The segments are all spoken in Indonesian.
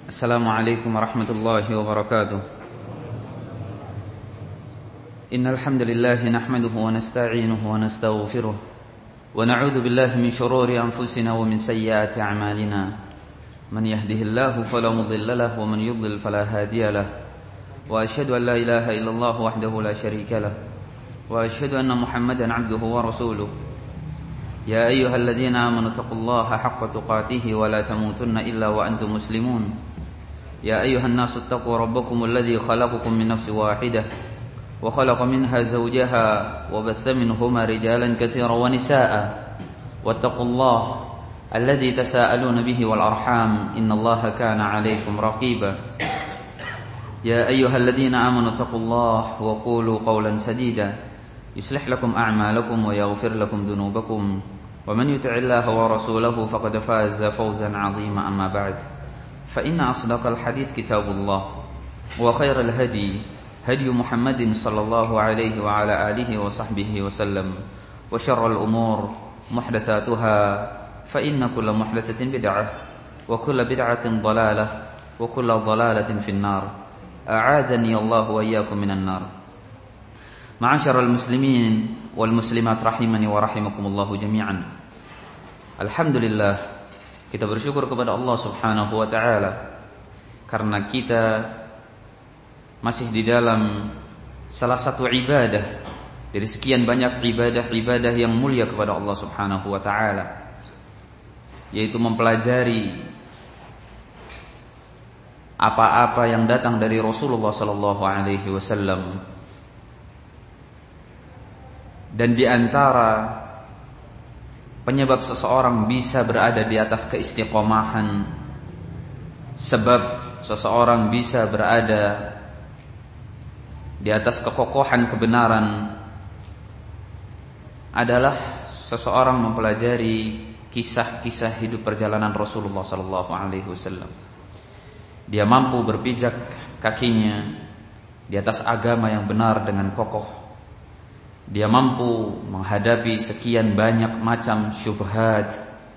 Assalamualaikum warahmatullahi wabarakatuh. Innal hamdalillah nahmaduhu wa nasta'inuhu wa nastaghfiruh wa na'udzu billahi min shururi anfusina wa min sayyiati a'malina. Man yahdihillahu fala mudilla lahu wa man yudlil fala hadiya lahu. Wa asyhadu an la ilaha illallah wahdahu la syarika lahu wa asyhadu anna Muhammadan 'abduhu wa rasuluh. Ya ayyuhalladzina amanu taqullaha haqqa tuqatih wa la tamutunna illa wa antum muslimun. يا أيها الناس اتقوا ربكم الذي خلقكم من نفس واحدة وخلق منها زوجها وبث منهما رجالا كثيرا ونساء واتقوا الله الذي تساءلون به والأرحام إن الله كان عليكم رقيبا يا أيها الذين آمنوا اتقوا الله وقولوا قولا سديدا يصلح لكم أعمالكم ويغفر لكم ذنوبكم ومن يطع الله ورسوله فقد فاز فوزا عظيما أما بعد فإن أصدق الحديث كتاب الله وخير الهدي هدي محمد صلى الله عليه وعلى آله وصحبه وسلم وشر الأمور محدثاتها فإن كل محدثة بدعة وكل بدعة ضلالة وكل ضلالة في النار أعاذني الله وإياكم من النار. معاشر المسلمين والمسلمات رحمني ورحمكم الله جميعا. الحمد لله, kita bersyukur kepada Allah Subhanahu wa taala karena kita masih di dalam salah satu ibadah dari sekian banyak ibadah-ibadah yang mulia kepada Allah Subhanahu wa taala, yaitu mempelajari apa-apa yang datang dari Rasulullah sallallahu alaihi wasallam. Dan di antara penyebab seseorang bisa berada di atas keistiqomahan, sebab seseorang bisa berada di atas kekokohan kebenaran adalah seseorang mempelajari kisah-kisah hidup perjalanan Rasulullah sallallahu alaihi wasallam. Dia mampu berpijak kakinya di atas agama yang benar dengan kokoh. Dia mampu menghadapi sekian banyak macam syubhat,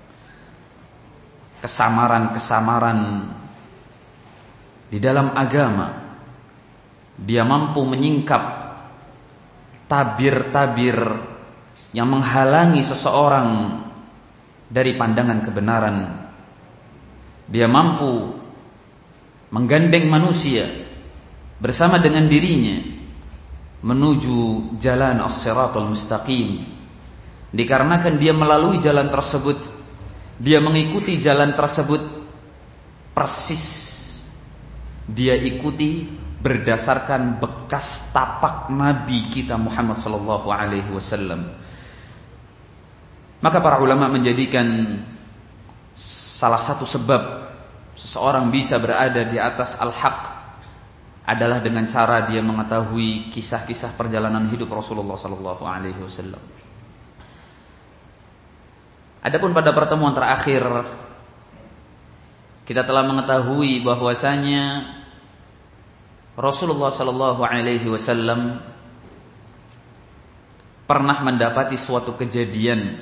kesamaran-kesamaran di dalam agama. Dia mampu menyingkap tabir-tabir yang menghalangi seseorang dari pandangan kebenaran. Dia mampu menggandeng manusia bersama dengan dirinya menuju jalan as-siratal mustaqim. Dikarenakan dia melalui jalan tersebut, dia mengikuti jalan tersebut persis dia ikuti berdasarkan bekas tapak Nabi kita Muhammad sallallahu alaihi wasallam. Maka para ulama menjadikan salah satu sebab seseorang bisa berada di atas al-haq adalah dengan cara dia mengetahui kisah-kisah perjalanan hidup Rasulullah sallallahu alaihi wasallam. Adapun pada pertemuan terakhir kita telah mengetahui bahwasanya Rasulullah sallallahu alaihi wasallam pernah mendapati suatu kejadian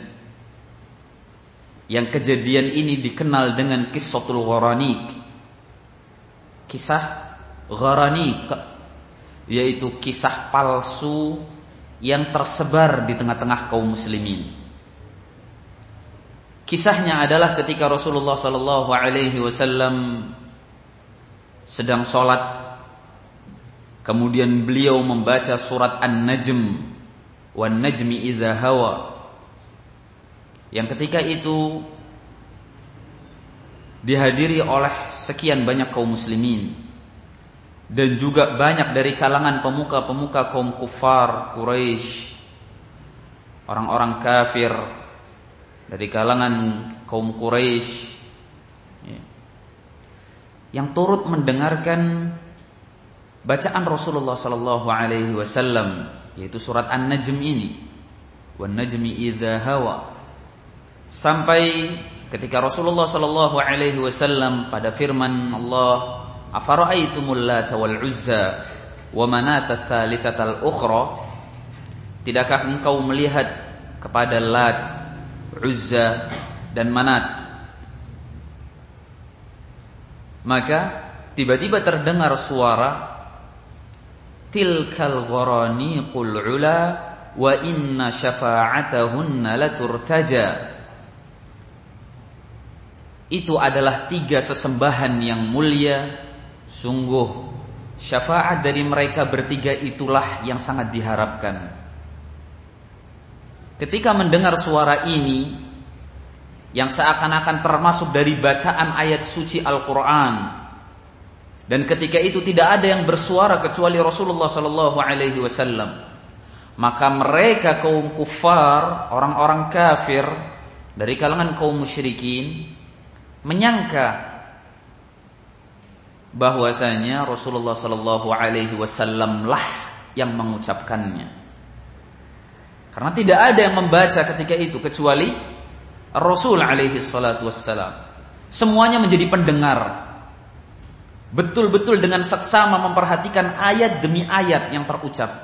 yang kejadian ini dikenal dengan Qissatul Gharanik. Kisah Gharanik, yaitu kisah palsu yang tersebar di tengah-tengah kaum muslimin. Kisahnya adalah ketika Rasulullah sallallahu alaihi wasallam sedang sholat, kemudian beliau membaca surat An-Najm, wan najmi idza hawa, yang ketika itu dihadiri oleh sekian banyak kaum muslimin dan juga banyak dari kalangan pemuka-pemuka kaum kufar Quraisy, orang-orang kafir dari kalangan kaum Quraisy yang turut mendengarkan bacaan Rasulullah sallallahu alaihi wasallam, yaitu surat An-Najm ini, wan najmi idza hawa, sampai ketika Rasulullah sallallahu alaihi wasallam pada firman Allah, afara'aitumul Lata wal Uzza wa manata tsalitsatal ukhra, tidakkah engkau melihat kepada Lat, Uzza dan Manat? Maka tiba-tiba terdengar suara, tilkal gharaniqul ula wa inna syafa'atahunna laturtaja. Itu adalah 3 sesembahan yang mulia. Sungguh syafaat dari mereka bertiga itulah yang sangat diharapkan. Ketika mendengar suara ini, yang seakan-akan termasuk dari bacaan ayat suci Al-Quran, dan ketika itu tidak ada yang bersuara kecuali Rasulullah SAW, maka mereka kaum kufar, orang-orang kafir dari kalangan kaum musyrikin, menyangka bahwasanya Rasulullah SAW lah yang mengucapkannya, karena tidak ada yang membaca ketika itu kecuali Rasul SAW. Semuanya menjadi pendengar, betul-betul dengan seksama memperhatikan ayat demi ayat yang terucap,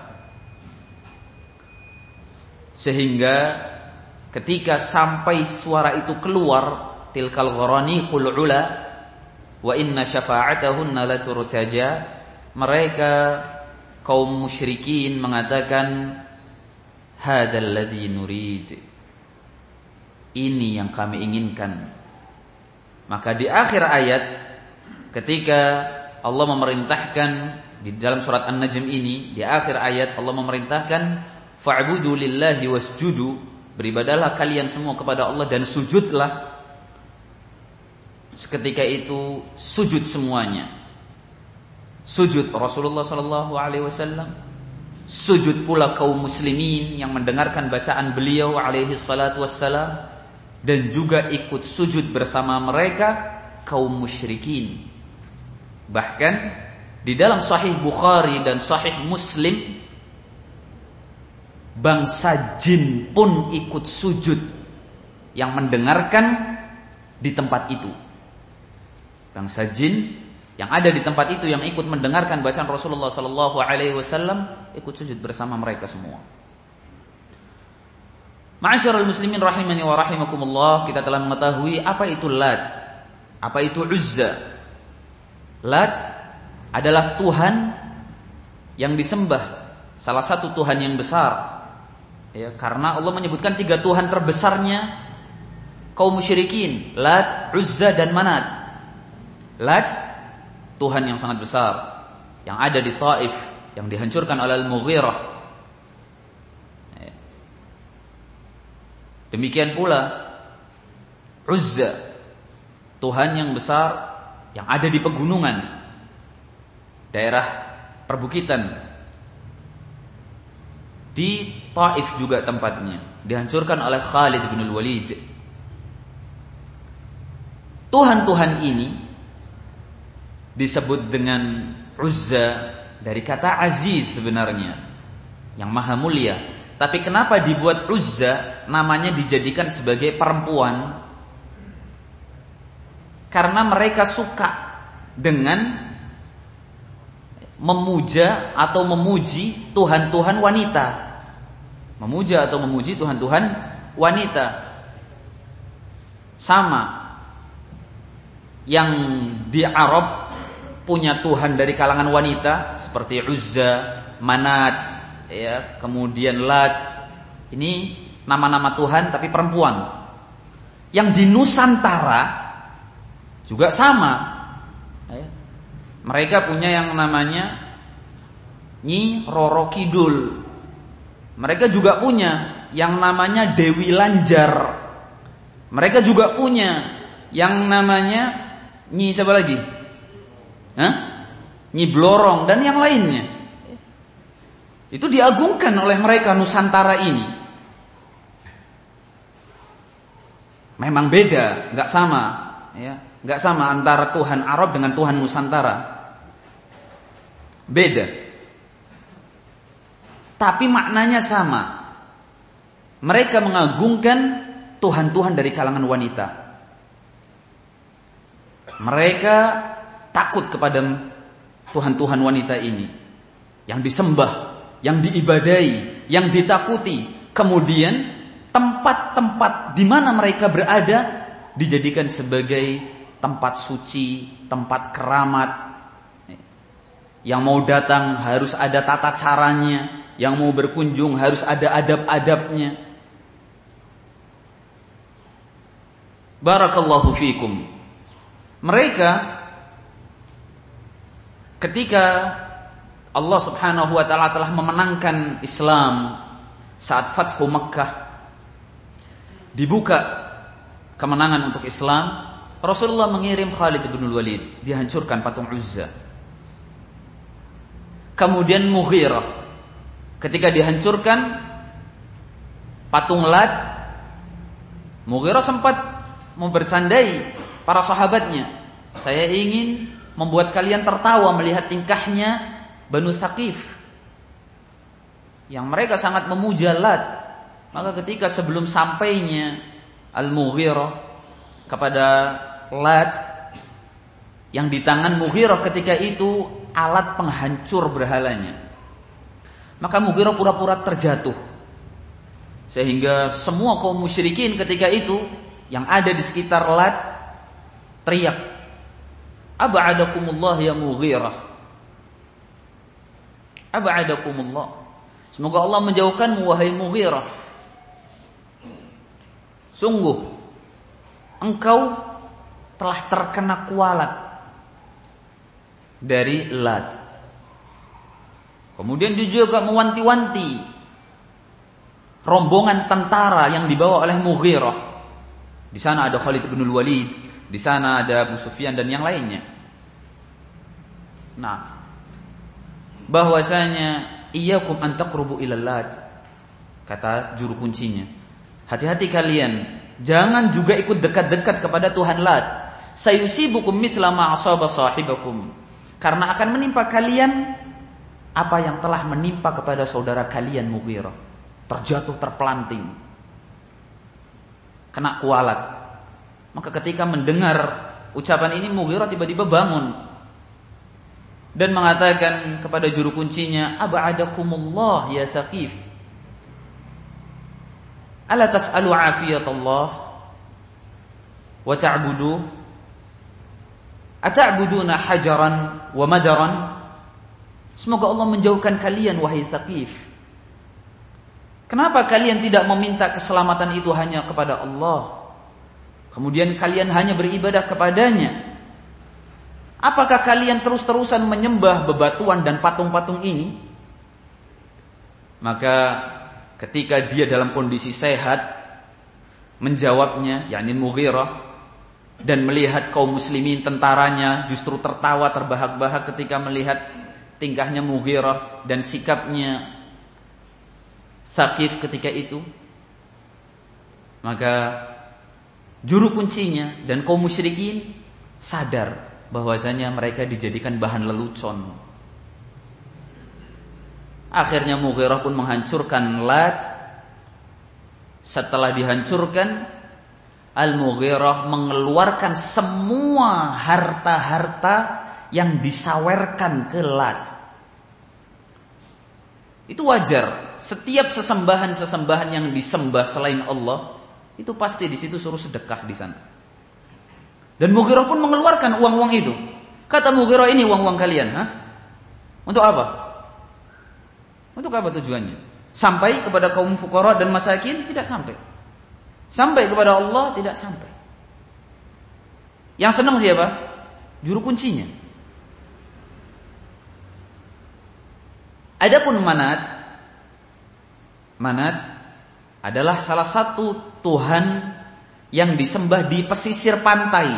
sehingga ketika sampai suara itu keluar, tilkal gharaniqul ula wa inna syafa'atahunna laturtaja, mereka kaum musyrikin mengatakan, hadzal ladzi nurid, ini yang kami inginkan. Maka di akhir ayat, ketika Allah memerintahkan di dalam surat An-Najm ini, di akhir ayat Allah memerintahkan, fa'budu lillahi wasjudu, beribadahlah kalian semua kepada Allah dan sujudlah. Seketika itu sujud semuanya. Sujud Rasulullah SAW, sujud pula kaum muslimin yang mendengarkan bacaan beliau alaihi salatu wassalam, dan juga ikut sujud bersama mereka kaum musyrikin. Bahkan di dalam Sahih Bukhari dan Sahih Muslim, bangsa jin pun ikut sujud yang mendengarkan di tempat itu. Bangsa jin yang ada di tempat itu yang ikut mendengarkan bacaan Rasulullah SAW ikut sujud bersama mereka semua. Ma'asyiral muslimin rahimani wa rahimakumullah, kita telah mengetahui apa itu Lat, apa itu Uzza. Lat adalah Tuhan yang disembah, salah satu Tuhan yang besar. Ya, karena Allah menyebutkan 3 Tuhan terbesarnya kaum musyrikin, Lat, Uzza dan Manat. Lat, Tuhan yang sangat besar yang ada di Taif, yang dihancurkan oleh Al-Mughirah. Demikian pula Uzza, Tuhan yang besar yang ada di pegunungan, daerah perbukitan. Di Taif juga tempatnya, dihancurkan oleh Khalid bin Walid. Tuhan-Tuhan ini disebut dengan Uzza dari kata aziz sebenarnya, yang maha mulia. Tapi kenapa dibuat Uzza, namanya dijadikan sebagai perempuan? Karena mereka suka dengan memuja atau memuji Tuhan-Tuhan wanita. Memuja atau memuji Tuhan-Tuhan wanita. Sama yang di Arab punya Tuhan dari kalangan wanita seperti Uzza, Manat, ya, kemudian Lat. Ini nama-nama Tuhan tapi perempuan. Yang di Nusantara juga sama. Ya. Mereka punya yang namanya Nyi Roro Kidul. Mereka juga punya yang namanya Dewi Lanjar. Mereka juga punya yang namanya Nyi siapa lagi? Nyi Blorong dan yang lainnya. Itu diagungkan oleh mereka Nusantara ini. Memang beda, nggak sama, ya, nggak sama antara Tuhan Arab dengan Tuhan Nusantara. Beda. Tapi maknanya sama. Mereka mengagungkan Tuhan-Tuhan dari kalangan wanita. Mereka takut kepada Tuhan-Tuhan wanita ini, yang disembah, yang diibadai, yang ditakuti. Kemudian tempat-tempat di mana mereka berada dijadikan sebagai tempat suci, tempat keramat. Yang mau datang harus ada tata caranya, yang mau berkunjung harus ada adab-adabnya. Barakallahu fikum. Mereka ketika Allah Subhanahu wa taala telah memenangkan Islam saat Fathu Makkah, dibuka kemenangan untuk Islam, Rasulullah mengirim Khalid bin Walid, dihancurkan patung Uzza. Kemudian Mughirah, ketika dihancurkan patung Lat, Mughirah sempat mau bercandai para sahabatnya, saya ingin membuat kalian tertawa melihat tingkahnya Banu Thaqif yang mereka sangat memuja Lat. Maka ketika sebelum sampainya Al-Mughirah kepada Lat, yang di tangan Mughirah ketika itu alat penghancur berhalanya, maka Mughirah pura-pura terjatuh, sehingga semua kaum musyrikin ketika itu yang ada di sekitar Lat teriak, "Ab'adakumullah ya Mughirah, ab'adakumullah, semoga Allah menjauhkanmu wahai Mughirah. Sungguh engkau telah terkena kualat dari Lat." Kemudian dia juga mewanti-wanti rombongan tentara yang dibawa oleh Mughirah. Di sana ada Khalid bin Walid, di sana ada Abu Sufyan dan yang lainnya. Nah, bahwasanya iyyakum an taqrubu ila Lat, kata juru kuncinya, hati-hati kalian, jangan juga ikut dekat-dekat kepada Tuhan Lat. Sayusibukum mithla ma asaba sahibakum, karena akan menimpa kalian apa yang telah menimpa kepada saudara kalian Mughirah, terjatuh terpelanting, kena kualat. Maka ketika mendengar ucapan ini, Mughirah tiba-tiba bangun dan mengatakan kepada juru kuncinya, "Ab'adakumullah ya Thaqif, ala tas'alu afiyatallah wa ta'budu ata'buduna hajaran wa madaran." Semoga Allah menjauhkan kalian wahai Thaqif. Kenapa kalian tidak meminta keselamatan itu hanya kepada Allah, kemudian kalian hanya beribadah kepadanya? Apakah kalian terus-terusan menyembah bebatuan dan patung-patung ini? Maka ketika dia dalam kondisi sehat menjawabnya, yakni Mughirah, dan melihat kaum muslimin tentaranya justru tertawa terbahak-bahak ketika melihat tingkahnya Mughirah dan sikapnya Thaqif ketika itu, maka juru kuncinya dan kaum musyrikin sadar bahwasanya mereka dijadikan bahan lelucon. Akhirnya Mughirah pun menghancurkan Lat. Setelah dihancurkan, Al-Mughirah mengeluarkan semua harta-harta yang disawerkan ke Lat. Itu wajar. Setiap sesembahan-sesembahan yang disembah selain Allah, itu pasti di situ suruh sedekah di sana. Dan Mughirah pun mengeluarkan uang-uang itu. Kata Mughirah, ini uang-uang kalian, untuk apa? Untuk apa tujuannya? Sampai kepada kaum fuqara dan masakin? Tidak sampai. Sampai kepada Allah? Tidak sampai. Yang senang siapa? Juru kuncinya. Adapun Manat adalah salah satu tuhan yang disembah di pesisir pantai.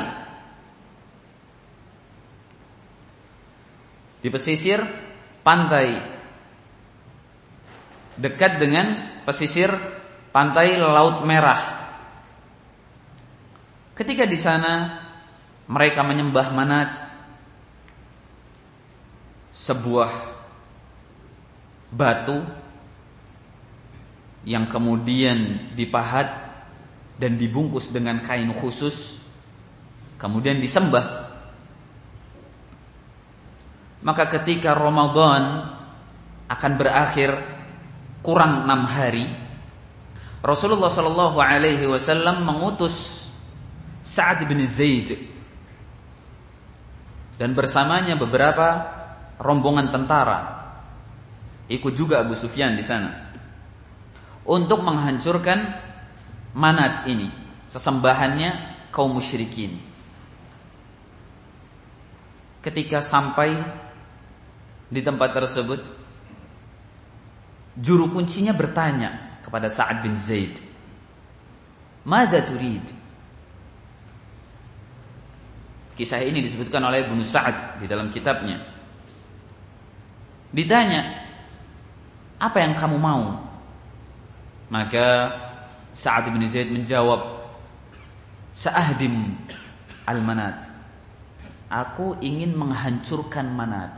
Di pesisir pantai, dekat dengan pesisir pantai Laut Merah. Ketika di sana mereka menyembah Manat, sebuah batu yang kemudian dipahat dan dibungkus dengan kain khusus, kemudian disembah. Maka ketika Ramadan akan berakhir kurang 6 hari, Rasulullah SAW mengutus Sa'ad bin Zaid dan bersamanya beberapa rombongan tentara. Ikut juga Abu Sufyan di sana untuk menghancurkan Manat ini, sesembahannya kaum musyrikin. Ketika sampai di tempat tersebut, juru kuncinya bertanya kepada Sa'ad bin Zaid, "Madza turid?" Kisah ini disebutkan oleh Ibnu Sa'ad di dalam kitabnya. Ditanya, "Apa yang kamu mau?" Maka Sa'ad bin Zaid menjawab, "Sa'ahdim al-Manat." Aku ingin menghancurkan Manat.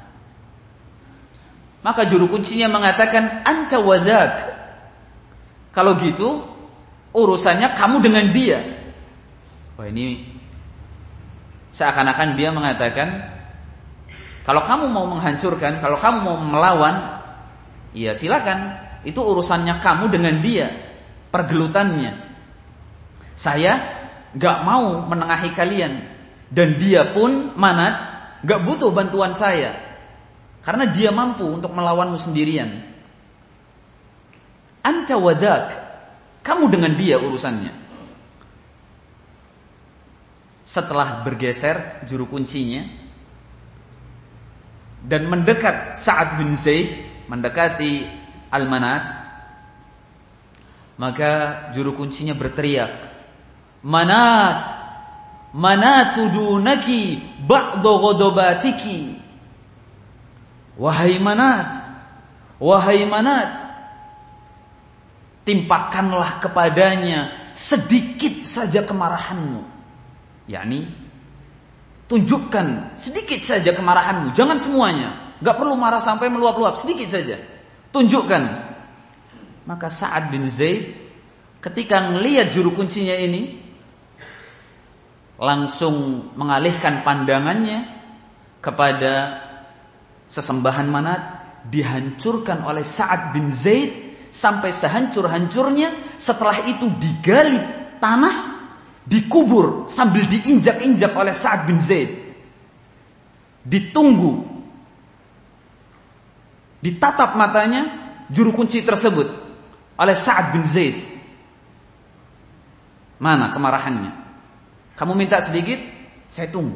Maka juru kuncinya mengatakan, "Anta wadak." Kalau gitu, urusannya kamu dengan dia. Wah, ini seakan-akan dia mengatakan, kalau kamu mau menghancurkan, kalau kamu mau melawan, ya silakan. Itu urusannya kamu dengan dia, pergelutannya. Saya gak mau menengahi kalian. Dan dia pun, Manat, gak butuh bantuan saya. Karena dia mampu untuk melawanmu sendirian. Anta wadak. Kamu dengan dia urusannya. Setelah bergeser juru kuncinya dan mendekat Sa'ad bin Zaid, mendekati Al-Manat, maka juru kuncinya berteriak, "Manat, Manatu dunaki ba'da ghadabatiki." Wahai Manat, wahai Manat, timpakanlah kepadanya sedikit saja kemarahanmu. yakni tunjukkan sedikit saja kemarahanmu, jangan semuanya, gak perlu marah sampai meluap-luap, sedikit saja, tunjukkan. Maka Sa'ad bin Zaid ketika melihat juru kuncinya ini langsung mengalihkan pandangannya kepada sesembahan Manat, dihancurkan oleh Sa'ad bin Zaid sampai sehancur-hancurnya. Setelah itu digali tanah, dikubur sambil diinjak-injak oleh Sa'ad bin Zaid. Ditunggu, ditatap matanya juru kunci tersebut oleh Sa'ad bin Zaid. Mana kemarahannya? Kamu minta sedikit, saya tunggu.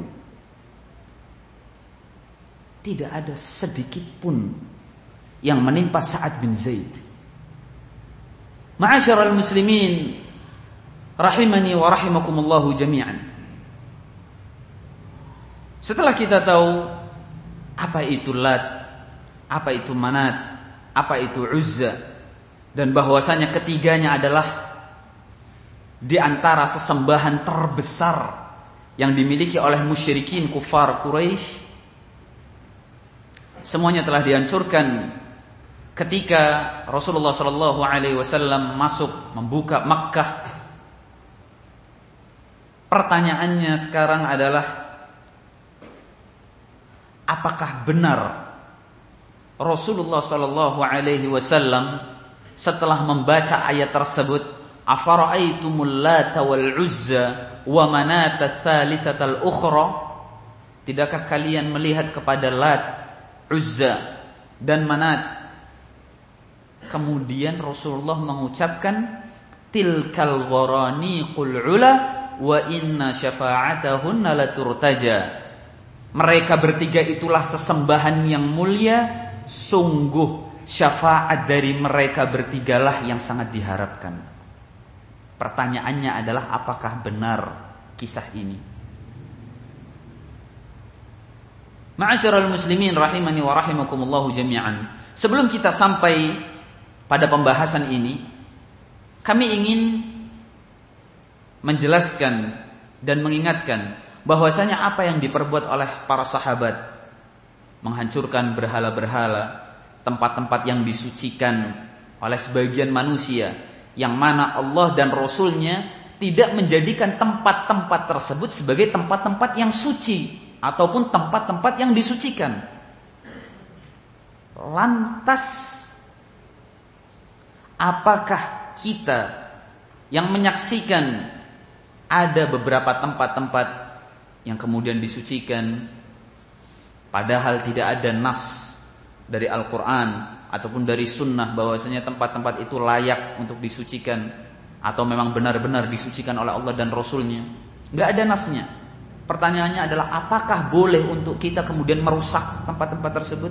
Tidak ada sedikit pun yang menimpa Sa'ad bin Zaid. Ma'asyiral muslimin rahimani wa rahimakumullahu jami'an. Setelah kita tahu apa itu Lat, apa itu Manat, apa itu Uzza, dan bahwasanya ketiganya adalah di antara sesembahan terbesar yang dimiliki oleh musyrikin kufar Quraisy, semuanya telah dihancurkan ketika Rasulullah sallallahu alaihi wasallam masuk membuka Makkah. Pertanyaannya sekarang adalah, apakah benar Rasulullah sallallahu alaihi wasallam setelah membaca ayat tersebut, afara'aitumul Lata wal Uzza wa Manata tsalitsatal ukhra, tidakkah kalian melihat kepada Lat, Uzza dan Manat? Kemudian Rasulullah mengucapkan tilkal gharaniqul ula wa inna syafa'atahunna laturtaja. Mereka bertiga itulah sesembahan yang mulia, sungguh syafaat dari mereka bertigalah yang sangat diharapkan. Pertanyaannya adalah, apakah benar kisah ini? Ma'asyiral muslimin rahimani wa rahimakumullahu jami'an. Sebelum kita sampai pada pembahasan ini, kami ingin menjelaskan dan mengingatkan bahwasanya apa yang diperbuat oleh para sahabat, menghancurkan berhala-berhala, tempat-tempat yang disucikan oleh sebagian manusia, yang mana Allah dan Rasulnya tidak menjadikan tempat-tempat tersebut sebagai tempat-tempat yang suci ataupun tempat-tempat yang disucikan. Lantas apakah kita yang menyaksikan ada beberapa tempat-tempat yang kemudian disucikan, Padahal tidak ada nas dari Al-Quran ataupun dari sunnah bahwasanya tempat-tempat itu layak untuk disucikan atau memang benar-benar disucikan oleh Allah dan Rasulnya. Gak ada nasnya. Pertanyaannya adalah apakah boleh untuk kita kemudian merusak tempat-tempat tersebut?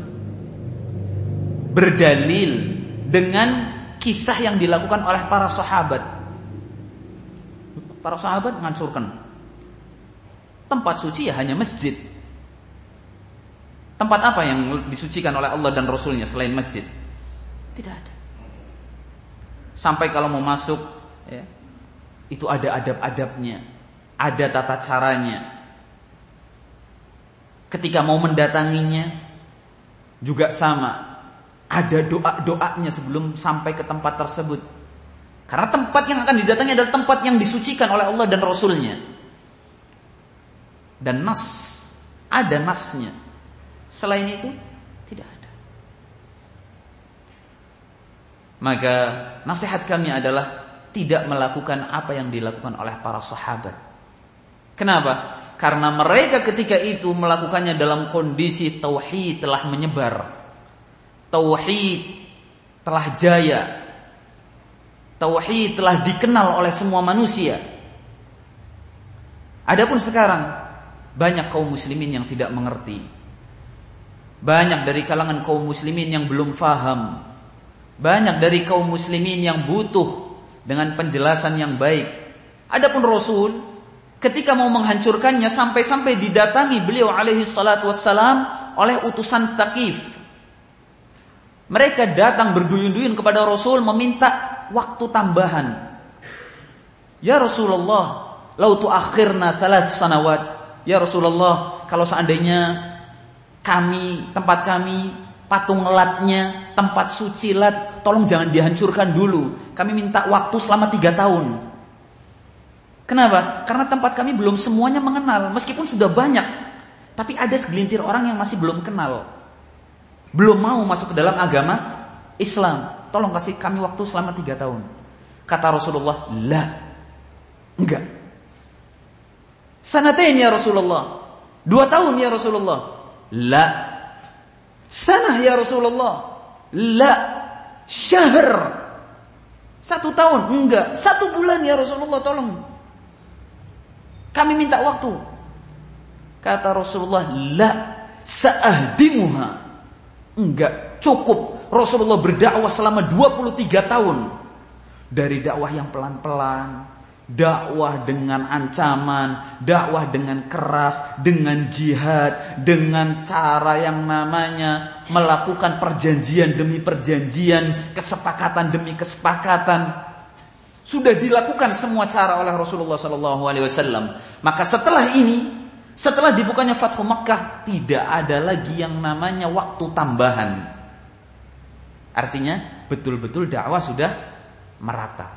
Berdalil dengan kisah yang dilakukan oleh para sahabat. Para sahabat menghancurkan tempat suci ya hanya masjid. Tempat apa yang disucikan oleh Allah dan Rasulnya selain masjid? Tidak ada. Sampai kalau mau masuk ya, itu ada adab-adabnya, ada tata caranya. Ketika mau mendatanginya juga sama, ada doa-doanya sebelum sampai ke tempat tersebut. Karena tempat yang akan didatangi adalah tempat yang disucikan oleh Allah dan Rasulnya. Dan nas, ada nasnya. Selain itu tidak ada. Maka nasihat kami adalah tidak melakukan apa yang dilakukan oleh para sahabat. Kenapa? Karena mereka ketika itu melakukannya dalam kondisi tauhid telah menyebar. Tauhid telah jaya. Tauhid telah dikenal oleh semua manusia. Adapun sekarang banyak kaum muslimin yang tidak mengerti. Banyak dari kalangan kaum muslimin yang belum faham. Banyak dari kaum muslimin yang butuh dengan penjelasan yang baik. Adapun Rasul ketika mau menghancurkannya sampai-sampai didatangi beliau alaihi salatu wassalam oleh utusan Tsaqif. Mereka datang berduyun-duyun kepada Rasul meminta waktu tambahan. Ya Rasulullah, lau tuakhirna 3 sanawat. Ya Rasulullah, kalau seandainya tempat kami, patung Latnya, tempat suci Lat, tolong jangan dihancurkan dulu. Kami minta waktu selama 3 tahun. Kenapa? Karena tempat kami belum semuanya mengenal. Meskipun sudah banyak, tapi ada segelintir orang yang masih belum kenal, belum mau masuk ke dalam agama Islam. Tolong kasih kami waktu selama 3 tahun. Kata Rasulullah, la, enggak. Sanatain ya Rasulullah, 2 tahun ya Rasulullah, la. Sanah ya Rasulullah, la. Syahr, 1 tahun, enggak. 1 bulan ya Rasulullah, tolong kami minta waktu. Kata Rasulullah, la, sa'ahdimuha. Enggak, cukup. Rasulullah berdakwah selama 23 tahun. Dari dakwah yang pelan-pelan, dakwah dengan ancaman, dakwah dengan keras, dengan jihad, dengan cara yang namanya melakukan perjanjian demi perjanjian, kesepakatan demi kesepakatan. Sudah dilakukan semua cara oleh Rasulullah SAW. Maka setelah ini, setelah dibukanya Fathu Makkah, tidak ada lagi yang namanya waktu tambahan. Artinya betul-betul dakwah sudah merata.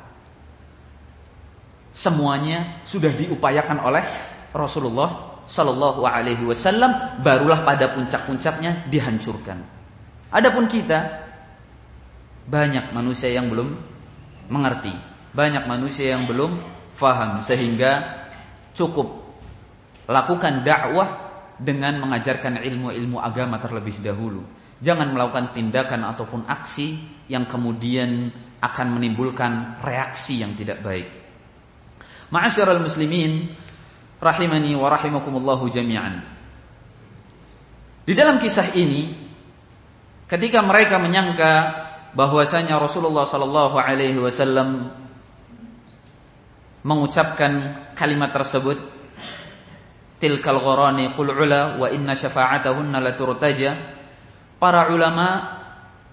Semuanya sudah diupayakan oleh Rasulullah SAW. Barulah pada puncak-puncaknya dihancurkan. Adapun kita, banyak manusia yang belum mengerti, banyak manusia yang belum faham, sehingga cukup lakukan dakwah dengan mengajarkan ilmu-ilmu agama terlebih dahulu. Jangan melakukan tindakan ataupun aksi yang kemudian akan menimbulkan reaksi yang tidak baik. Ma'asyiral muslimin rahimani wa rahimakumullahu jami'an. Di dalam kisah ini, ketika mereka menyangka bahwasanya Rasulullah sallallahu alaihi wasallam mengucapkan kalimat tersebut, tilkal gharani qul ula wa inna syafa'atahunna la turtaja, para ulama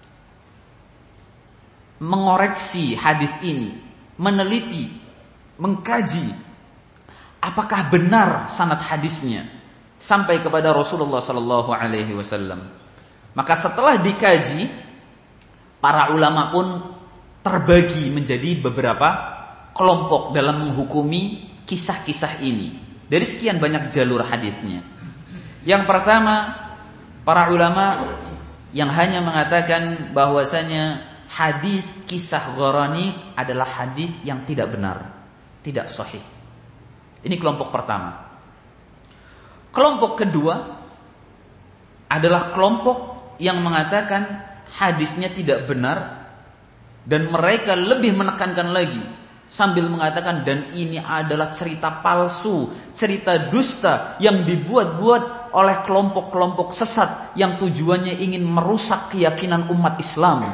mengoreksi hadis ini, meneliti, mengkaji apakah benar sanad hadisnya sampai kepada Rasulullah sallallahu alaihi wasallam. Maka setelah dikaji, para ulama pun terbagi menjadi beberapa kelompok dalam menghukumi kisah-kisah ini dari sekian banyak jalur hadisnya. Yang pertama, para ulama yang hanya mengatakan bahwasanya hadis kisah Gharani adalah hadis yang tidak benar, tidak sahih. Ini kelompok pertama. Kelompok kedua adalah kelompok yang mengatakan hadisnya tidak benar, dan mereka lebih menekankan lagi sambil mengatakan dan ini adalah cerita palsu, cerita dusta yang dibuat-buat oleh kelompok-kelompok sesat yang tujuannya ingin merusak keyakinan umat Islam.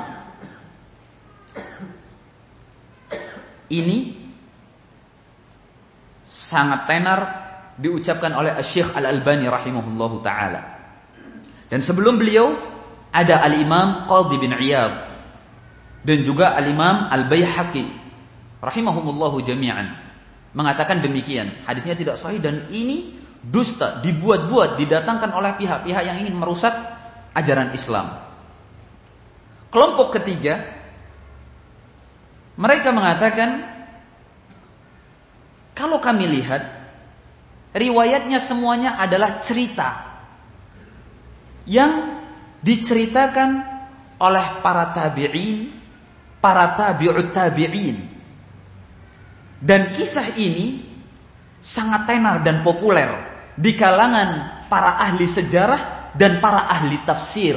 Ini sangat tenar diucapkan oleh Syekh Al-Albani rahimahullahu taala. Dan sebelum beliau ada Al-Imam Qadhi bin Iyad dan juga Al-Imam Al-Baihaqi rahimahumullahu jami'an mengatakan demikian. Hadisnya tidak sahih dan ini dusta, dibuat-buat, didatangkan oleh pihak-pihak yang ingin merusak ajaran Islam. Kelompok ketiga, mereka mengatakan kalau kami lihat riwayatnya semuanya adalah cerita yang diceritakan oleh para tabi'in, para tabi'ut tabi'in. Dan kisah ini sangat tenar dan populer di kalangan para ahli sejarah dan para ahli tafsir.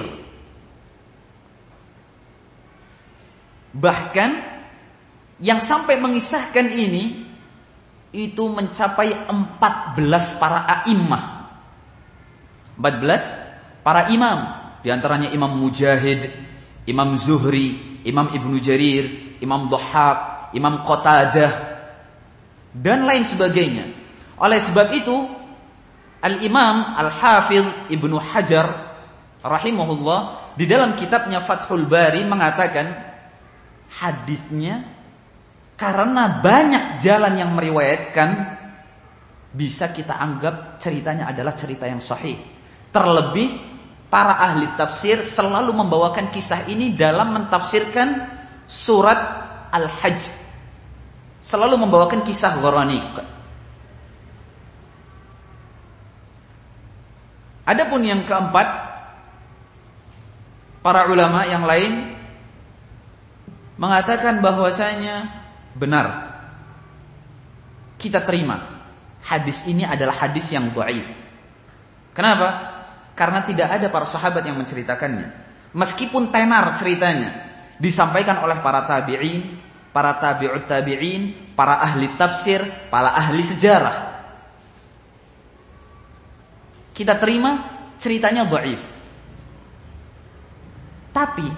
Bahkan yang sampai mengisahkan ini itu mencapai 14 para a'immah. 14 para imam, di antaranya Imam Mujahid, Imam Zuhri, Imam Ibnu Jarir, Imam Dhahhak, Imam Qatadah dan lain sebagainya. Oleh sebab itu Al-Imam Al-Hafidh Ibnu Hajar rahimahullah di dalam kitabnya Fathul Bari mengatakan hadisnya karena banyak jalan yang meriwayatkan bisa kita anggap ceritanya adalah cerita yang sahih. Terlebih para ahli tafsir selalu membawakan kisah ini dalam mentafsirkan surat Al-Hajj. Selalu membawakan kisah Gharanik. Adapun yang keempat, para ulama yang lain mengatakan bahwasanya benar, kita terima hadis ini adalah hadis yang dhaif. Kenapa? Karena tidak ada para sahabat yang menceritakannya. Meskipun tenar ceritanya disampaikan oleh para tabi'in, para tabi'ut tabi'in, para ahli tafsir, para ahli sejarah. Kita terima ceritanya dhaif. Tapi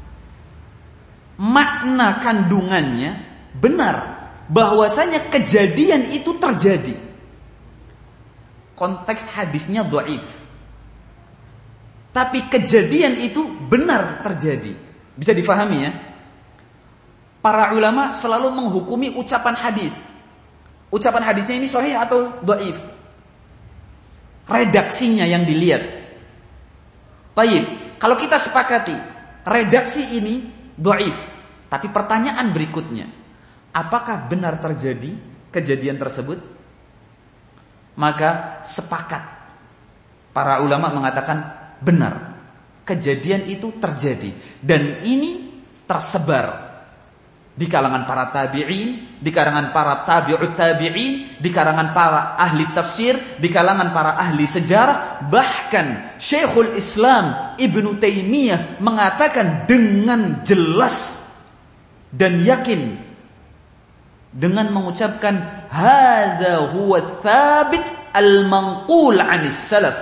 makna kandungannya benar, bahwasanya kejadian itu terjadi. Konteks hadisnya dhaif. Tapi kejadian itu benar terjadi. Bisa difahami ya? Para ulama selalu menghukumi ucapan hadis. Ucapan hadisnya ini sahih atau dhaif. Redaksinya yang dilihat. Baik, kalau kita sepakati redaksi ini dhaif, tapi pertanyaan berikutnya, apakah benar terjadi kejadian tersebut? Maka sepakat para ulama mengatakan benar. Kejadian itu terjadi dan ini tersebar di kalangan para tabi'in, di kalangan para tabi'ut tabi'in, di kalangan para ahli tafsir, di kalangan para ahli sejarah. Bahkan Syekhul Islam Ibnu Taimiyah mengatakan dengan jelas dan yakin dengan mengucapkan hadza huwa tsabit al-manqul 'anis salaf.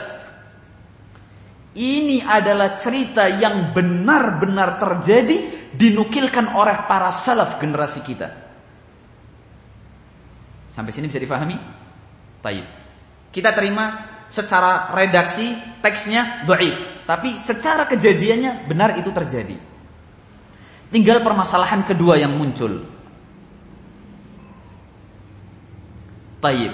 Ini adalah cerita yang benar-benar terjadi, dinukilkan oleh para salaf generasi kita. Sampai sini bisa difahami? Baik. Kita terima secara redaksi teksnya dhaif, tapi secara kejadiannya benar itu terjadi. Tinggal permasalahan kedua yang muncul. Baik.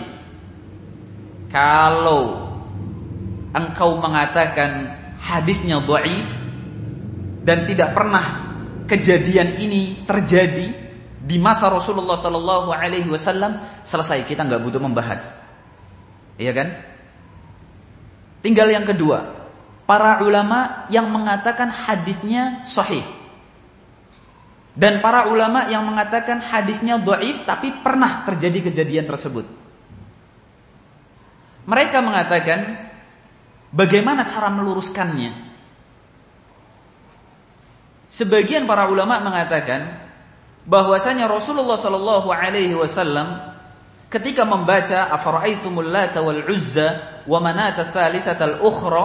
Kalau engkau mengatakan hadisnya dhaif dan tidak pernah kejadian ini terjadi di masa Rasulullah sallallahu alaihi wasallam, selesai, kita enggak butuh membahas. Iya kan? Tinggal yang kedua, para ulama yang mengatakan hadisnya sahih dan para ulama yang mengatakan hadisnya dhaif tapi pernah terjadi kejadian tersebut. Mereka mengatakan Bagaimana cara meluruskannya? Sebagian para ulama mengatakan bahwasanya Rasulullah sallallahu alaihi wasallam ketika membaca afara'aitumul lata wal uzza wa manata tsalitsatal ukhra,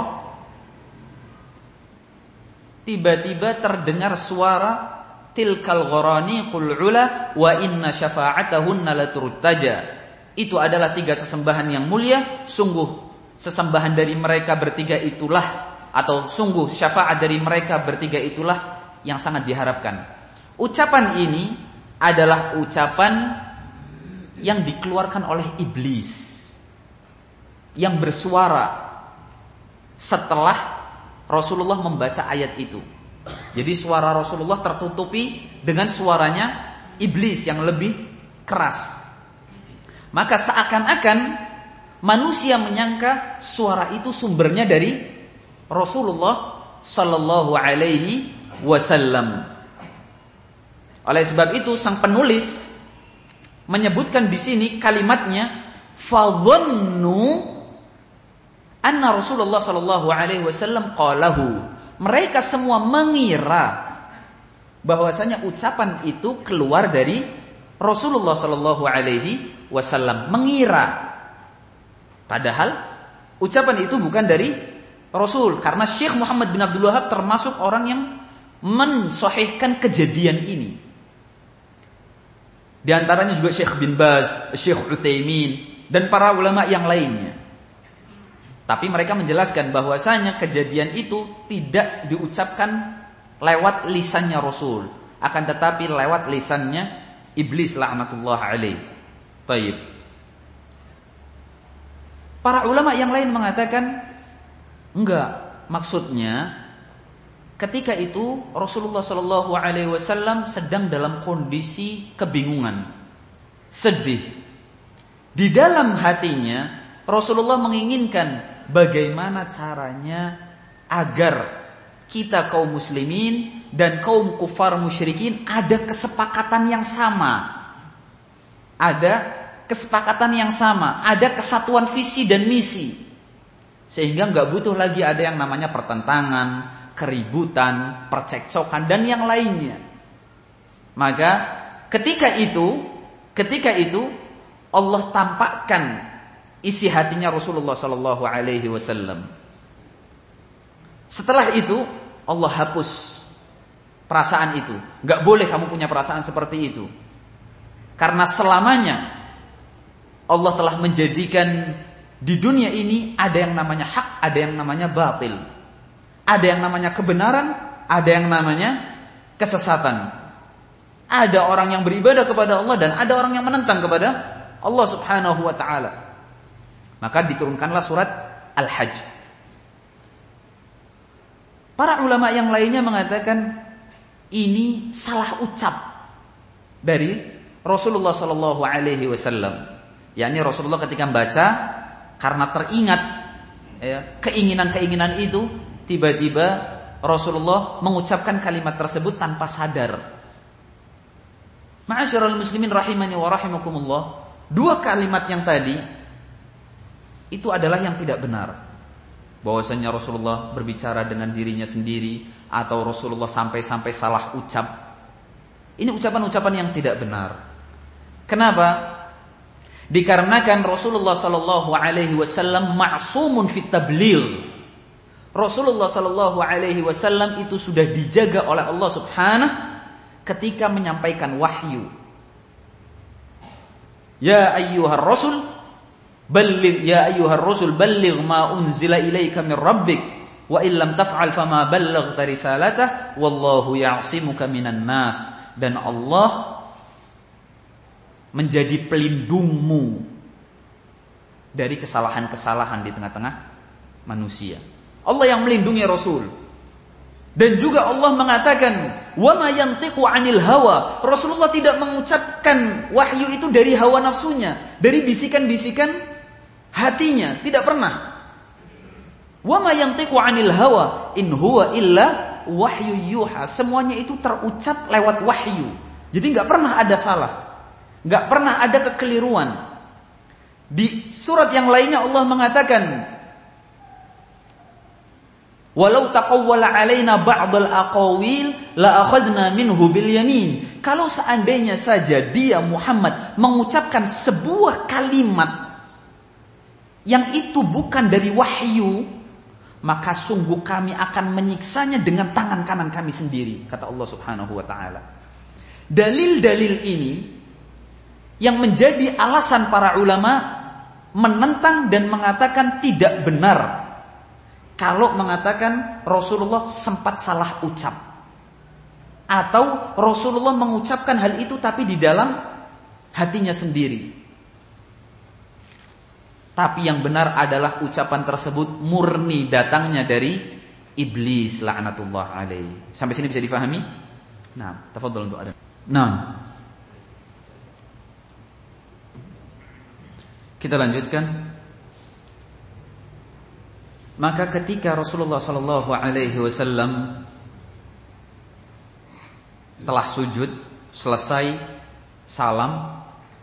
tiba-tiba terdengar suara tilkal gharaniqul ula wa inna syafa'atahunna laturtaja. Itu adalah 3 sesembahan yang mulia, sungguh sesembahan dari mereka bertiga itulah, atau sungguh syafaat dari mereka bertiga itulah yang sangat diharapkan. Ucapan ini adalah ucapan yang dikeluarkan oleh iblis yang bersuara setelah Rasulullah membaca ayat itu. Jadi suara Rasulullah tertutupi dengan suaranya iblis yang lebih keras. Maka seakan-akan manusia menyangka suara itu sumbernya dari Rasulullah sallallahu alaihi wasallam. Oleh sebab itu sang penulis menyebutkan di sini kalimatnya fadhannu anna Rasulullah sallallahu alaihi wasallam qalahu. Mereka semua mengira bahwasanya ucapan itu keluar dari Rasulullah sallallahu alaihi wasallam, mengira. Padahal ucapan itu bukan dari Rasul, karena Syekh Muhammad bin Abdul Wahab termasuk orang yang mensahihkan kejadian ini. Di antaranya juga Syekh bin Baz, Syekh Utsaimin dan para ulama yang lainnya. Tapi mereka menjelaskan bahwasanya kejadian itu tidak diucapkan lewat lisannya Rasul, akan tetapi lewat lisannya iblis laknatullah alaih. Baik. Para ulama yang lain mengatakan enggak, maksudnya ketika itu Rasulullah sallallahu alaihi wasallam sedang dalam kondisi kebingungan, sedih. Di dalam hatinya Rasulullah menginginkan bagaimana caranya agar kita kaum muslimin dan kaum kufar musyrikin ada kesepakatan yang sama. Ada kesepakatan yang sama, ada kesatuan visi dan misi, sehingga nggak butuh lagi ada yang namanya pertentangan, keributan, percekcokan dan yang lainnya. Maka ketika itu Allah tampakkan isi hatinya Rasulullah sallallahu alaihi wasallam. Setelah itu Allah hapus perasaan itu. Nggak boleh kamu punya perasaan seperti itu, karena selamanya Allah telah menjadikan di dunia ini ada yang namanya hak, ada yang namanya batil. Ada yang namanya kebenaran, ada yang namanya kesesatan. Ada orang yang beribadah kepada Allah dan ada orang yang menentang kepada Allah Subhanahu wa taala. Maka diturunkanlah surat Al-Hajj. Para ulama yang lainnya mengatakan ini salah ucap dari Rasulullah sallallahu alaihi wasallam. yakni Rasulullah ketika membaca karena teringat keinginan-keinginan itu, tiba-tiba Rasulullah mengucapkan kalimat tersebut tanpa sadar. Ma'asyiral muslimin rahimani wa rahimakumullah, dua kalimat yang tadi itu adalah yang tidak benar. Bahwasanya Rasulullah berbicara dengan dirinya sendiri atau Rasulullah sampai-sampai salah ucap. Ini ucapan-ucapan yang tidak benar. Kenapa? Dikarenakan Rasulullah sallallahu alaihi wasallam ma'sumun fit tabligh. Rasulullah sallallahu alaihi wasallam itu sudah dijaga oleh Allah Subhanahu ketika menyampaikan wahyu. Ya ayyuhar rasul balligh balligh ma unzila ilaika min rabbik wa illam taf'al fama ballaghta risalatah wallahu ya'simuka minan nas. Dan Allah menjadi pelindungmu dari kesalahan-kesalahan di tengah-tengah manusia. Allah yang melindungi Rasul. Dan juga Allah mengatakan, "Wa ma yantiqu 'anil hawa." Rasulullah tidak mengucapkan wahyu itu dari hawa nafsunya, dari bisikan-bisikan hatinya, tidak pernah. "Wa ma yantiqu 'anil hawa in huwa illa wahyu yuha." Semuanya itu terucap lewat wahyu. Jadi enggak pernah ada salah. Enggak pernah ada kekeliruan. Di surat yang lainnya Allah mengatakan, Walau taqawwala alaina ba'dal aqawil la akhadna minhu bil yamin. Kalau seandainya saja dia Muhammad mengucapkan sebuah kalimat yang itu bukan dari wahyu, maka sungguh kami akan menyiksanya dengan tangan kanan kami sendiri, kata Allah Subhanahu wa taala. Dalil-dalil ini yang menjadi alasan para ulama menentang dan mengatakan tidak benar kalau mengatakan Rasulullah sempat salah ucap, atau Rasulullah mengucapkan hal itu tapi di dalam hatinya sendiri. Tapi yang benar adalah ucapan tersebut murni datangnya dari iblis laknatullah alaih. Sampai sini bisa difahami? Nah, tafadhol untuk ada. Nah, kita lanjutkan. Maka ketika Rasulullah sallallahu alaihi wasallam telah sujud, selesai salam,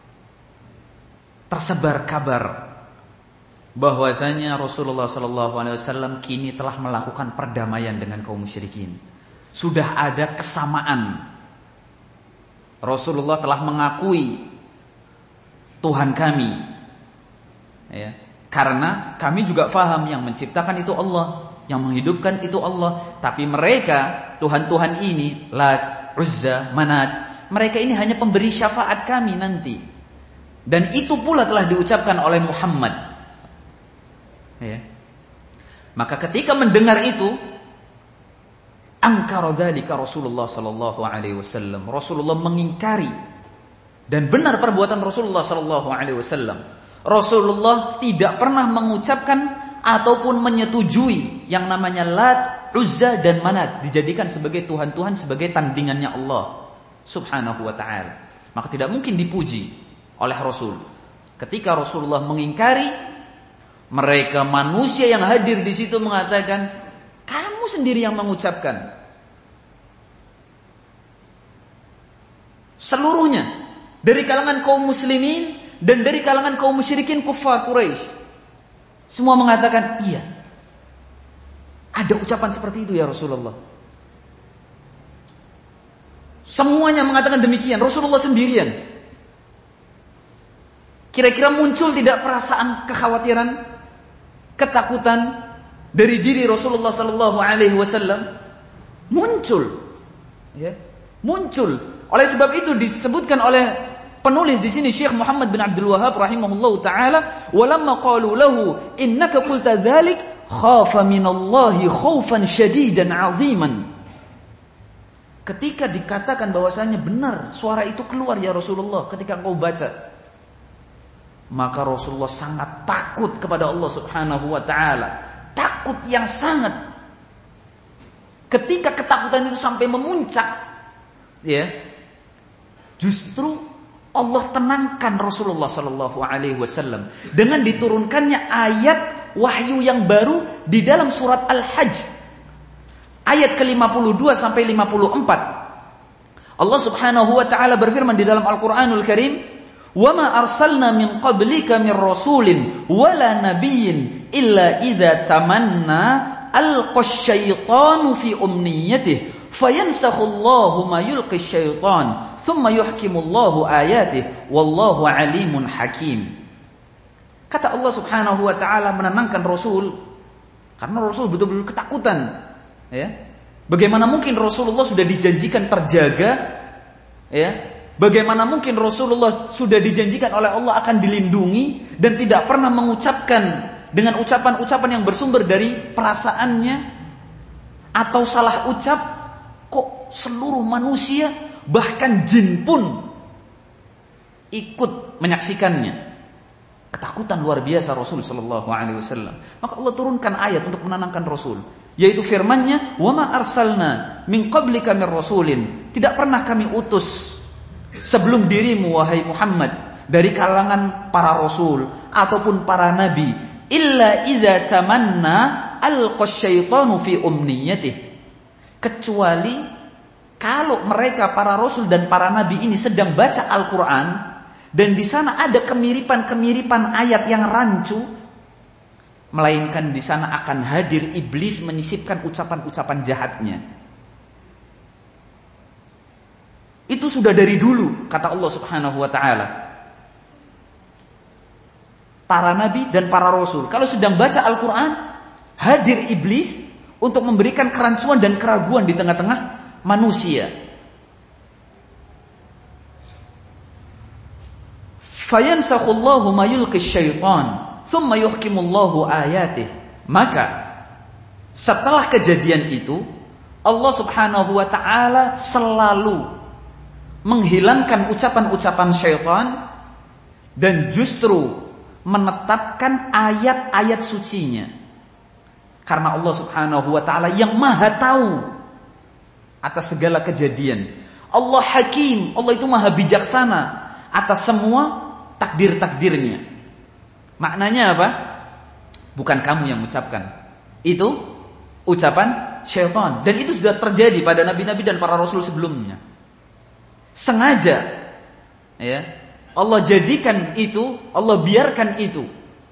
tersebar kabar bahwasanya Rasulullah sallallahu alaihi wasallam kini telah melakukan perdamaian dengan kaum musyrikin. Sudah ada kesamaan. Rasulullah telah mengakui Tuhan kami, ya. Karena kami juga faham yang menciptakan itu Allah, yang menghidupkan itu Allah. Tapi mereka, Tuhan-Tuhan ini, Lat, Uzza, Manat, mereka ini hanya pemberi syafaat kami nanti. Dan itu pula telah diucapkan oleh Muhammad. Ya. Maka ketika mendengar itu, angkara dzalika Rasulullah sallallahu alaihi wasallam. Rasulullah mengingkari, dan benar perbuatan Rasulullah sallallahu alaihi wasallam. Rasulullah tidak pernah mengucapkan ataupun menyetujui yang namanya Lat, Uzza dan Manat dijadikan sebagai Tuhan-Tuhan, sebagai tandingannya Allah Subhanahu wa ta'ala. Maka tidak mungkin dipuji oleh Rasul. Ketika Rasulullah mengingkari, mereka manusia yang hadir di situ mengatakan, kamu sendiri yang mengucapkan. Seluruhnya dari kalangan kaum muslimin dan dari kalangan kaum musyrikin kuffar Quraisy, semua mengatakan iya. Ada ucapan seperti itu ya Rasulullah. Semuanya mengatakan demikian. Rasulullah sendirian. Kira-kira muncul tidak perasaan kekhawatiran, ketakutan dari diri Rasulullah sallallahu alaihi wasallam? Muncul. Ya, muncul. Oleh sebab itu disebutkan oleh penulis di sini Syekh Muhammad bin Abdul Wahhab rahimahullahu taala, walamma qalu lahu innaka qulta dzalik khafa minallahi khaufan syadidan 'aziman. Ketika dikatakan bahwasanya benar suara itu keluar ya Rasulullah ketika engkau baca, maka Rasulullah sangat takut kepada Allah Subhanahu wa taala, takut yang sangat. Ketika ketakutan itu sampai memuncak, ya, justru Allah tenangkan Rasulullah sallallahu alaihi wasallam dengan diturunkannya ayat wahyu yang baru di dalam surat Al-Hajj ayat ke-52 sampai 54. Allah Subhanahu wa taala berfirman di dalam Al-Qur'anul Karim, "Wa ma arsalna min qablika min rasulin wala nabiyyin illa idza tamanna alqasyaitanu fi umniyatihi fayansakhu Allahu ma yulqi syaitan thumma yuhkimullahu ayatihi wallahu alimun hakim." Kata Allah Subhanahu wa taala menenangkan Rasul, karena Rasul betul-betul ketakutan, ya. Bagaimana mungkin Rasulullah sudah dijanjikan terjaga, ya? Bagaimana mungkin Rasulullah sudah dijanjikan oleh Allah akan dilindungi dan tidak pernah mengucapkan dengan ucapan-ucapan yang bersumber dari perasaannya atau salah ucap, kok seluruh manusia bahkan jin pun ikut menyaksikannya. Ketakutan luar biasa Rasul sallallahu alaihi wasallam. Maka Allah turunkan ayat untuk menenangkan Rasul, yaitu firman-Nya, "Wa ma arsalna min qablika mir rasulin." Tidak pernah kami utus sebelum dirimu wahai Muhammad dari kalangan para rasul ataupun para nabi, illa idza tamanna alqasyaitanu fi umniyatihi. Kecuali kalau mereka para rasul dan para nabi ini sedang baca Al-Quran dan di sana ada kemiripan-kemiripan ayat yang rancu, melainkan di sana akan hadir iblis menyisipkan ucapan-ucapan jahatnya. Itu sudah dari dulu, kata Allah Subhanahu wa taala. Para nabi dan para rasul kalau sedang baca Al-Qur'an, hadir iblis untuk memberikan kerancuan dan keraguan di tengah-tengah manusia. Fayansakhullahu ma yulqis syaitan thumma yuhkimullahu ayatih. Maka setelah kejadian itu, Allah Subhanahu wa taala selalu menghilangkan ucapan-ucapan syaitan dan justru menetapkan ayat-ayat sucinya. Karena Allah Subhanahu wa taala yang Maha tahu atas segala kejadian. Allah Hakim, Allah itu Maha bijaksana atas semua takdir-takdirnya. Maknanya apa? Bukan kamu yang mengucapkan. Itu ucapan syaitan. Dan itu sudah terjadi pada nabi-nabi dan para rasul sebelumnya. Sengaja ya, Allah jadikan itu, Allah biarkan itu.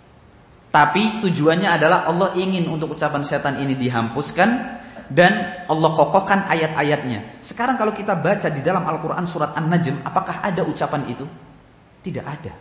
Tapi tujuannya adalah Allah ingin untuk ucapan syaitan ini dihapuskan dan Allah kokohkan ayat-ayatnya. Sekarang kalau kita baca di dalam Al-Quran surat An-Najm, apakah ada ucapan itu? Tidak ada.